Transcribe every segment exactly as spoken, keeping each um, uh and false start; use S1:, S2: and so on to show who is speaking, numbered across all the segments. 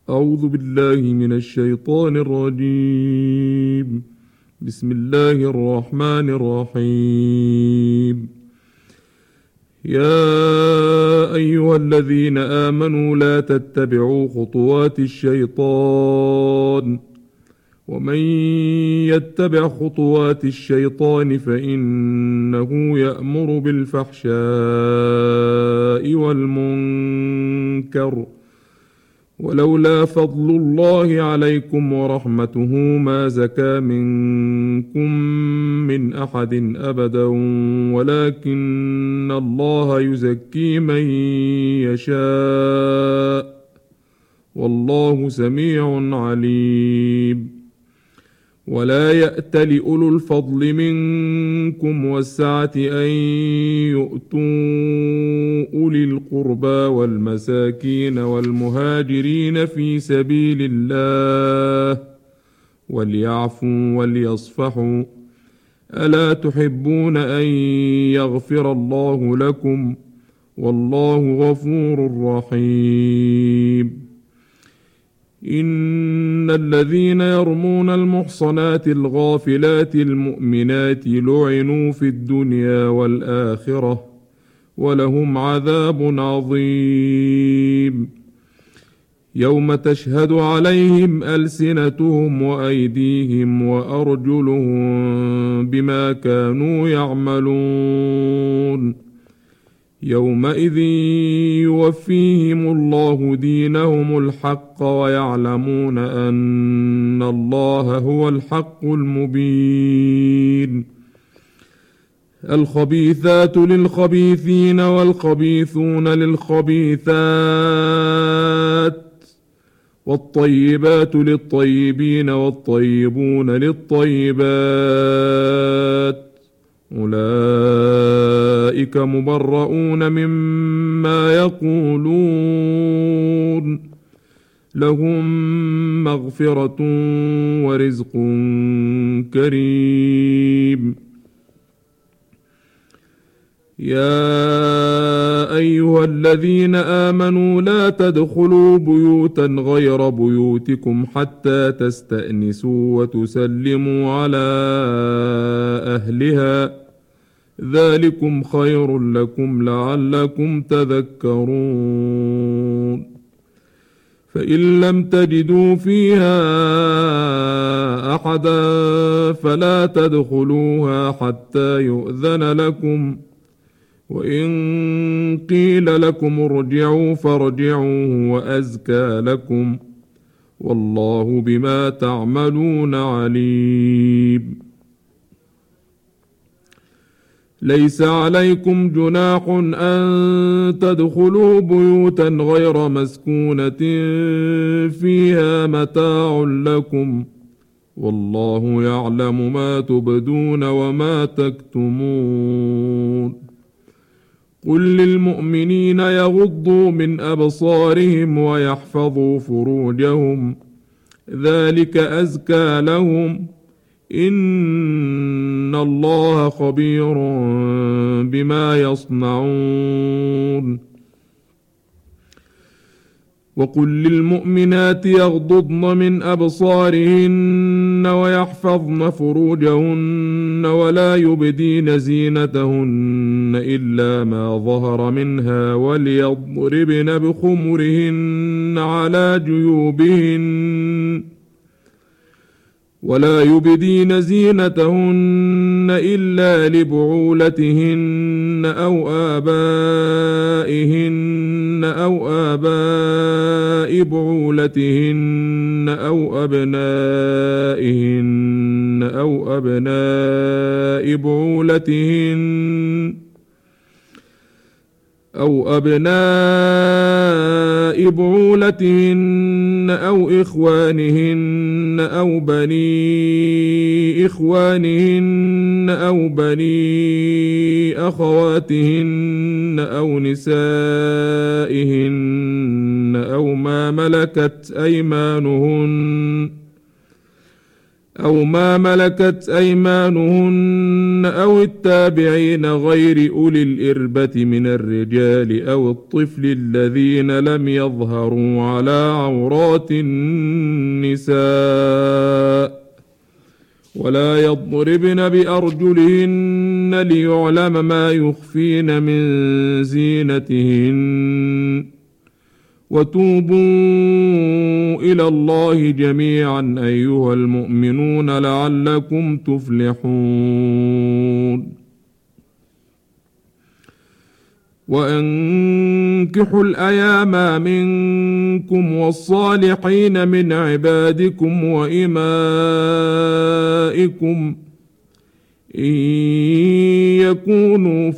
S1: أعوذ بالله من الشيطان الرجيم. بسم الله الرحمن الرحيم. يا أيها الذين آمنوا لا تتبعوا خطوات الشيطان، ومن يتبع خطوات الشيطان فإنه يأمر بالفحشاء والمنكر، ولولا فضل الله عليكم ورحمته ما زكى منكم من أحد أبدا، ولكن الله يزكي من يشاء، والله سميع عليم. ولا يأت لأولو الفضل منكم والسعة أن يؤتوا أولي القربى والمساكين والمهاجرين في سبيل الله وليعفوا وليصفحوا، ألا تحبون أن يغفر الله لكم؟ والله غفور رحيم. إن الذين يرمون المحصنات الغافلات المؤمنات لعنوا في الدنيا والآخرة ولهم عذاب عظيم. يوم تشهد عليهم ألسنتهم وأيديهم وأرجلهم بما كانوا يعملون، يومئذ يوفيهم الله دينهم الحق ويعلمون أن الله هو الحق المبين. الخبيثات للخبيثين والخبيثون للخبيثات، والطيبات للطيبين والطيبون للطيبات، أولئك مبرؤون مما يقولون، لهم مغفرة ورزق كريم. يا أيها الذين آمنوا لا تدخلوا بيوتا غير بيوتكم حتى تستأنسوا وتسلموا على أهلها، ذلكم خير لكم لعلكم تذكرون. فإن لم تجدوا فيها أحدا فلا تدخلوها حتى يؤذن لكم، وإن قيل لكم ارجعوا فارجعوا وأزكى لكم، والله بما تعملون عليم. ليس عليكم جناح أن تدخلوا بيوتا غير مسكونة فيها متاع لكم، والله يعلم ما تبدون وما تكتمون. قل للمؤمنين يغضوا من أبصارهم ويحفظوا فروجهم، ذلك أزكى لهم، إن الله خبير بما يصنعون. وقل للمؤمنات يغضضن من أبصارهن ويحفظن فروجهن ولا يبدين زينتهن إلا ما ظهر منها، وليضربن بخمرهن على جيوبهن، ولا يبدين زينتهن إلا لبعولتهن أو آبائهن أو آباء بعولتهن أو أبنائهن أو أبناء بعولتهن أو أبناء بعولتهن أو إخوانهن أو بني إخوانهن أو بني أخواتهن أو نسائهن أو ما ملكت أيمانهن أو ما ملكت أيمانهن أو التابعين غير أولي الإربة من الرجال أو الطفل الذين لم يظهروا على عورات النساء ولا يضربن بأرجلهن ليعلم ما يخفين من زينتهن وتوبوا إلى الله جميعا أيها المؤمنون لعلكم تفلحون وأنكحوا الأيام منكم والصالحين من عبادكم وإمائكم إن يكونوا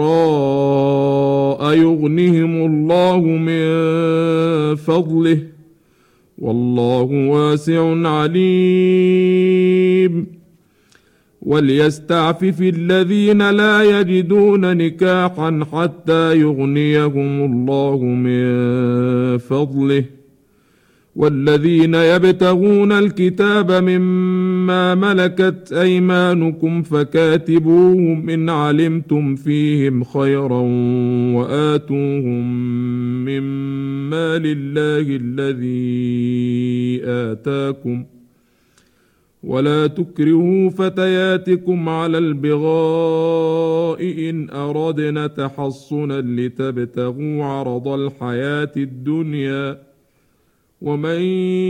S1: فقراء يغنهم الله من فضله والله واسع عليم وليستعفف الذين لا يجدون نكاحا حتى يغنيهم الله من فضله والذين يبتغون الكتاب مما ملكت أيمانكم فكاتبوهم إن علمتم فيهم خيرا وآتوهم مما لله الذي آتاكم ولا تكرهوا فتياتكم على البغاء إن أردنا تحصنا لتبتغوا عرض الحياة الدنيا ومن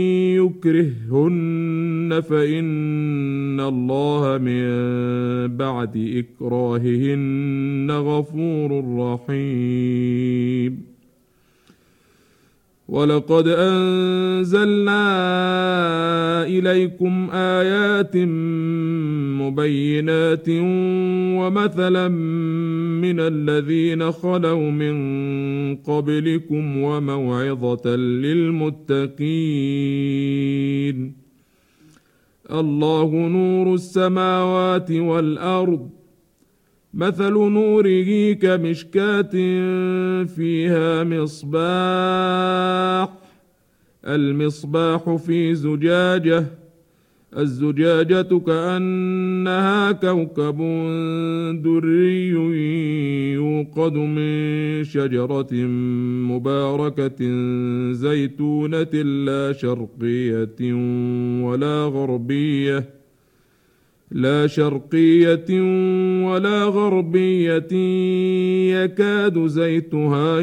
S1: يكرههن فإن الله من بعد إكراههن غفور رحيم ولقد أنزلنا إليكم آيات مبينات ومثلا من الذين خلوا من قبلكم وموعظة للمتقين الله نور السماوات والأرض مثل نوره كمشكاة فيها مصباح المصباح في زجاجة الزجاجة كأنها كوكب دري يوقد من شجرة مباركة زيتونة لا شرقية ولا غربية لا شرقية ولا غربية يكاد زيتها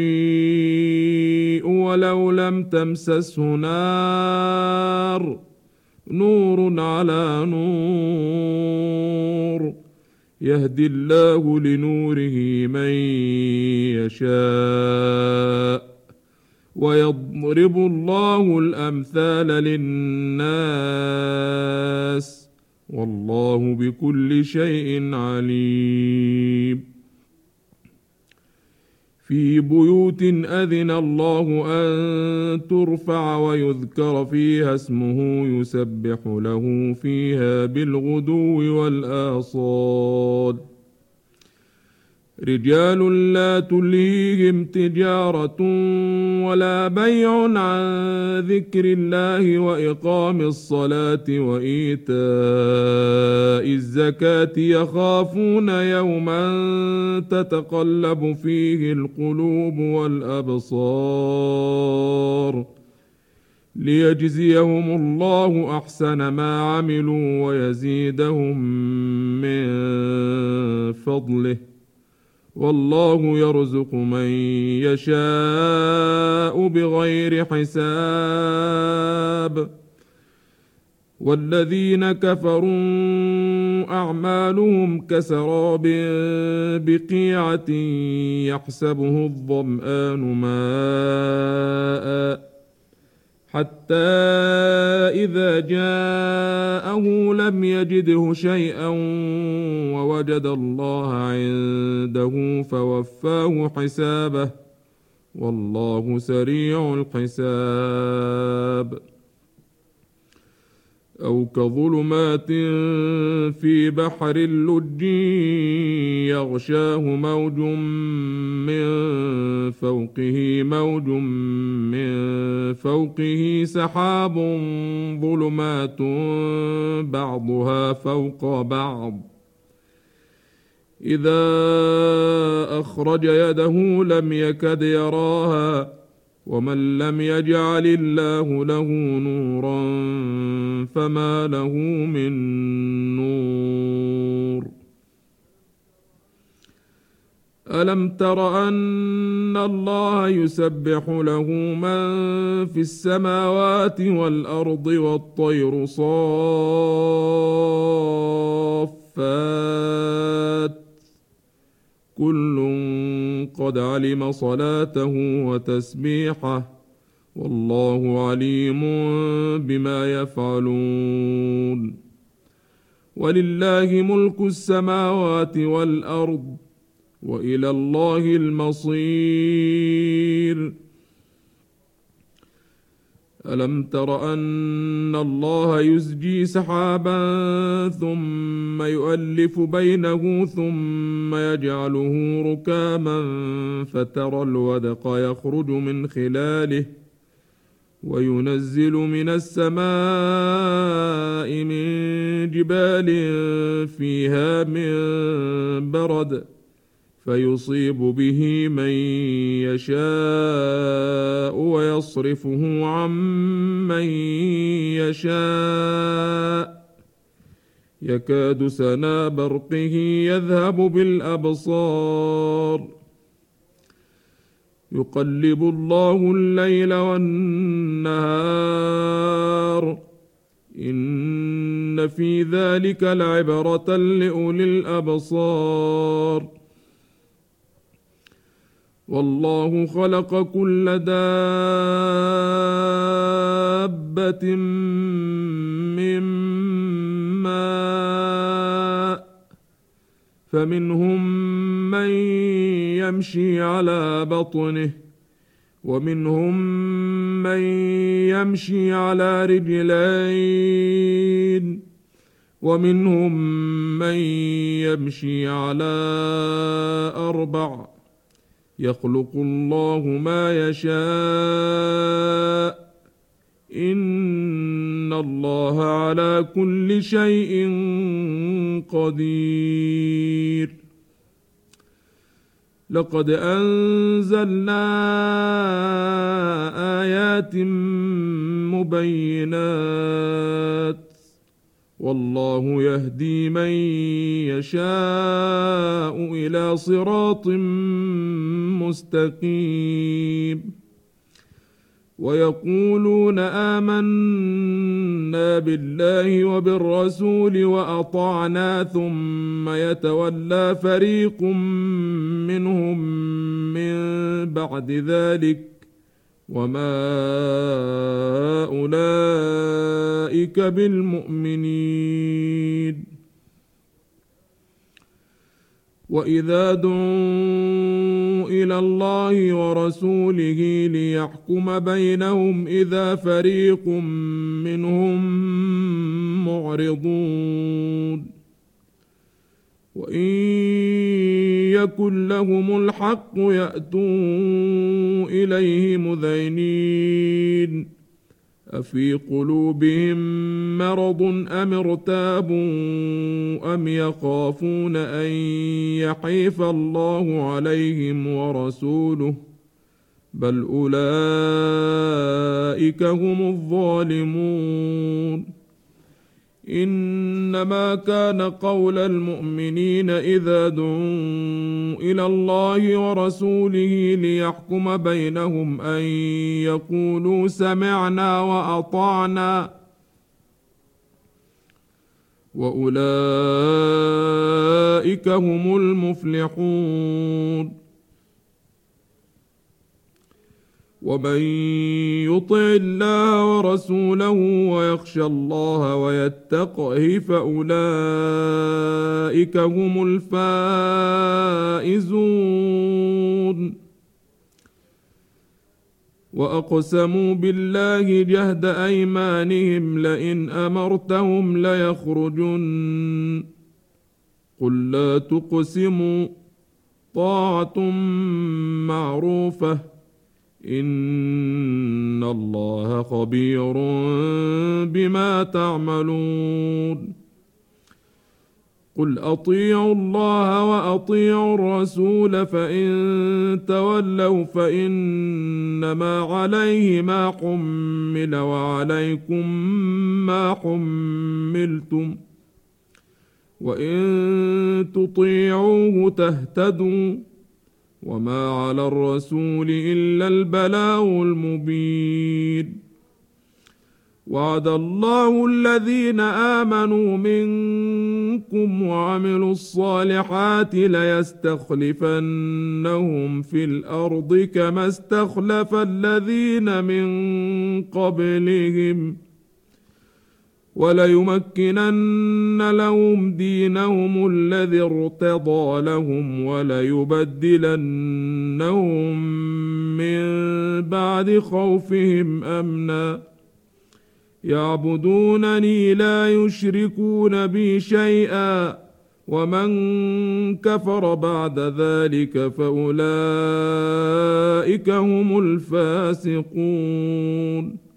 S1: يضيء ولو لم تمسسه نار نور على نور يهدي الله لنوره من يشاء ويضرب الله الأمثال للناس والله بكل شيء عليم في بيوت أذن الله أن ترفع ويذكر فيها اسمه يسبح له فيها بالغدو والآصال رجال لا تلهيهم تجارة ولا بيع عن ذكر الله وإقام الصلاة وإيتاء الزكاة يخافون يوما تتقلب فيه القلوب والأبصار ليجزيهم الله أحسن ما عملوا ويزيدهم من فضله والله يرزق من يشاء بغير حساب والذين كفروا أعمالهم كسراب بقيعة يحسبه الظمآن ماء حتى إذا جاءه لم يجده شيئا ووجد الله عنده فوفاه حسابه والله سريع الحساب أو كظلمات في بحر اللج يغشاه موج من فوقه موج من فوقه سحاب ظلمات بعضها فوق بعض إذا أخرج يده لم يكد يراها ومن لم يجعل الله له نورا فما له من نور ألم تر أن الله يسبح له من في السماوات والأرض والطير صافات كل قد علم صلاته وتسبيحه والله عليم بما يفعلون ولله ملك السماوات والأرض وإلى الله المصير ألم تر أن الله يزجي سحابا ثم يؤلف بينه ثم يجعله ركاما فترى الودق يخرج من خلاله وينزل من السماء من جبال فيها من برد فيصيب به من يشاء ويصرفه عن من يشاء يكاد سنا برقه يذهب بالأبصار يقلب الله الليل والنهار إن في ذلك لعبرة لأولي الأبصار والله خلق كل دابة من ماء فمنهم من يمشي على بطنه ومنهم من يمشي على رجلين ومنهم من يمشي على أربع يخلق الله ما يشاء إن الله على كل شيء قدير لقد أنزلنا آيات مبينات والله يهدي من يشاء إلى صراط مستقيم ويقولون آمنا بالله وبالرسول وأطعنا ثم يتولى فريق منهم من بعد ذلك وما أولئك بالمؤمنين وإذا دعوا إلى الله ورسوله ليحكم بينهم إذا فريق منهم معرضون وإن يكن لهم الحق يأتوا إليه مذعنين أفي قلوبهم مرض أم ارتابوا أم يخافون أن يحيف الله عليهم ورسوله بل أولئك هم الظالمون إنما كان قول المؤمنين إذا دعوا إلى الله ورسوله ليحكم بينهم أن يقولوا سمعنا وأطعنا وأولئك هم المفلحون ومن يطع الله ورسوله ويخشى الله ويتقه فأولئك هم الفائزون وأقسموا بالله جهد أيمانهم لئن أمرتهم ليخرجن قل لا تقسموا طاعة معروفة إن الله خبير بما تعملون قل أطيعوا الله وأطيعوا الرسول فإن تولوا فإنما عليه ما حمل وعليكم ما حملتم وإن تطيعوه تهتدوا وما على الرسول إلا البلاغ المبين وعد الله الذين آمنوا منكم وعملوا الصالحات ليستخلفنهم في الأرض كما استخلف الذين من قبلهم وليمكنن لهم دينهم الذي ارتضى لهم وليبدلنهم من بعد خوفهم أمنا يعبدونني لا يشركون بي شيئا ومن كفر بعد ذلك فأولئك هم الفاسقون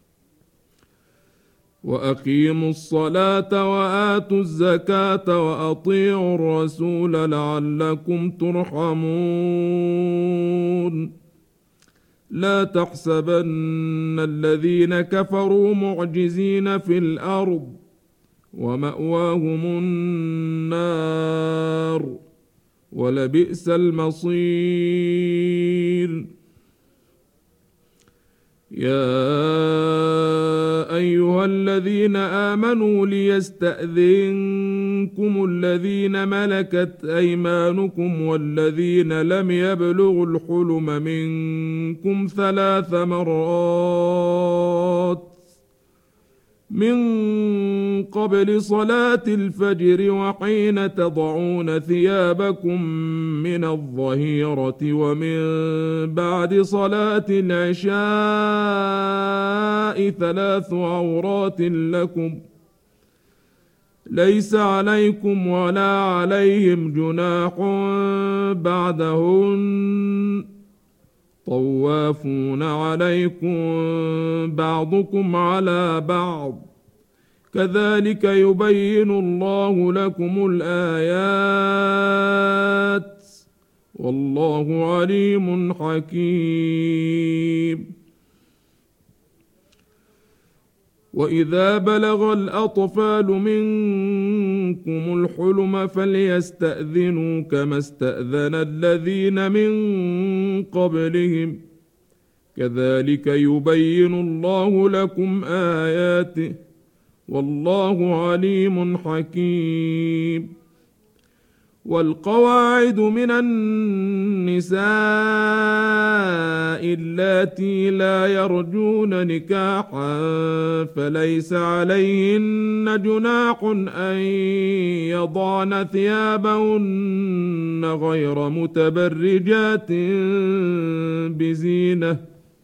S1: وأقيموا الصلاة وآتوا الزكاة وأطيعوا الرسول لعلكم ترحمون لا تحسبن الذين كفروا معجزين في الأرض ومأواهم النار ولبئس المصير يا أيها الذين آمنوا ليستأذنكم الذين ملكت أيمانكم والذين لم يبلغوا الحلم منكم ثلاث مرات من قبل صلاة الفجر وحين تضعون ثيابكم من الظهيرة ومن بعد صلاة العشاء ثلاث عورات لكم ليس عليكم ولا عليهم جناح بعدهن طوافون عليكم بعضكم على بعض كذلك يبين الله لكم الآيات والله عليم حكيم وإذا بلغ الأطفال منكم الحلم فليستأذنوا كما استأذن الذين من قبلهم كذلك يبين الله لكم آياته والله عليم حكيم والقواعد من النساء اللاتي لا يرجون نكاحا فليس عليهن جناح أن يضعن ثيابهن غير متبرجات بزينة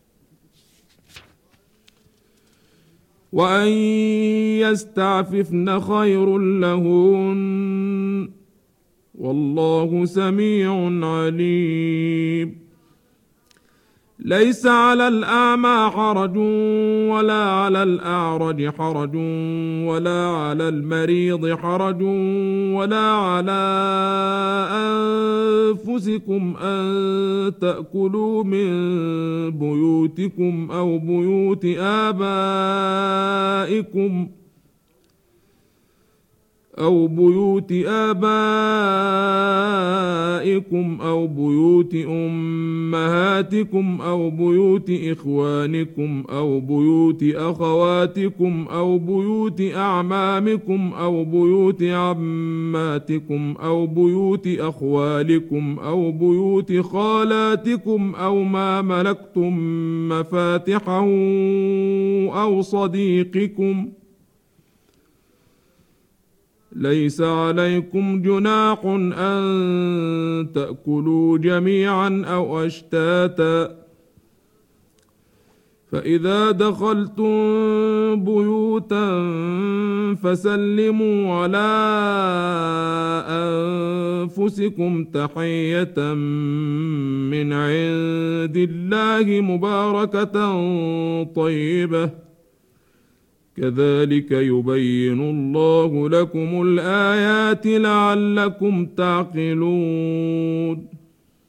S1: وأن يستعففن خير لهن والله سميع عليم ليس على الأعمى حرج ولا على الأعرج حرج ولا على المريض حرج ولا على أنفسكم أن تأكلوا من بيوتكم أو بيوت آبائكم أو بيوت آبائكم أو بيوت أمهاتكم أو بيوت إخوانكم أو بيوت أخواتكم أو بيوت أعمامكم أو بيوت عماتكم أو بيوت أخوالكم أو بيوت خالاتكم أو ما ملكتم مفاتحه أو صديقكم ليس عليكم جناح أن تأكلوا جميعا أو أشتاتا فإذا دخلتم بيوتا فسلموا على أنفسكم تحية من عند الله مباركة طيبة كذلك يبين الله لكم الآيات لعلكم تعقلون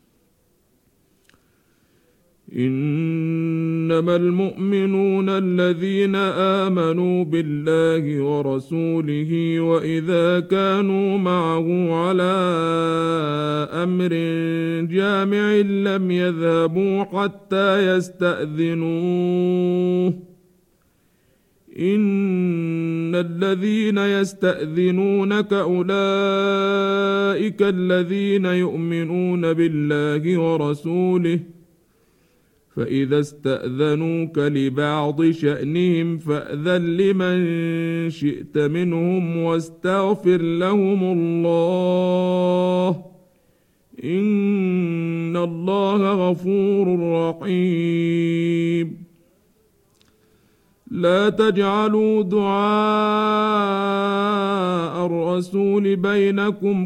S1: إنما المؤمنون الذين آمنوا بالله ورسوله وإذا كانوا معه على أمر جامع لم يذهبوا حتى يستأذنوه إن الذين يستأذنونك أولئك الذين يؤمنون بالله ورسوله فإذا استأذنوك لبعض شأنهم فأذن لمن شئت منهم واستغفر لهم الله إن الله غفور رحيم لا تجعلوا دعاء الرسول بينكم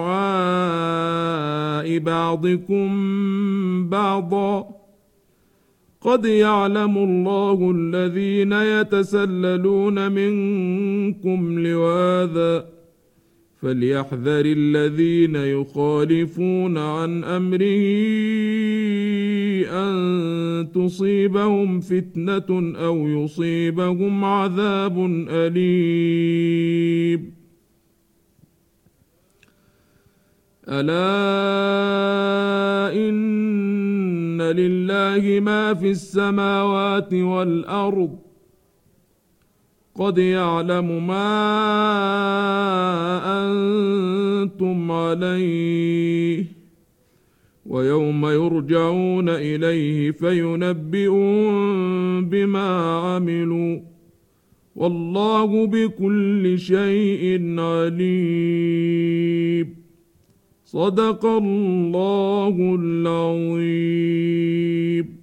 S1: كدعاء بعضكم بعضا قد يعلم الله الذين يتسللون منكم لواذا فليحذر الذين يخالفون عن أمره أن تصيبهم فتنة أو يصيبهم عذاب أليم ألا إن لله ما في السماوات والأرض قد يعلم ما أنتم عليه ويوم يرجعون إليه فينبئون بما عملوا والله بكل شيء عليم صدق الله العظيم.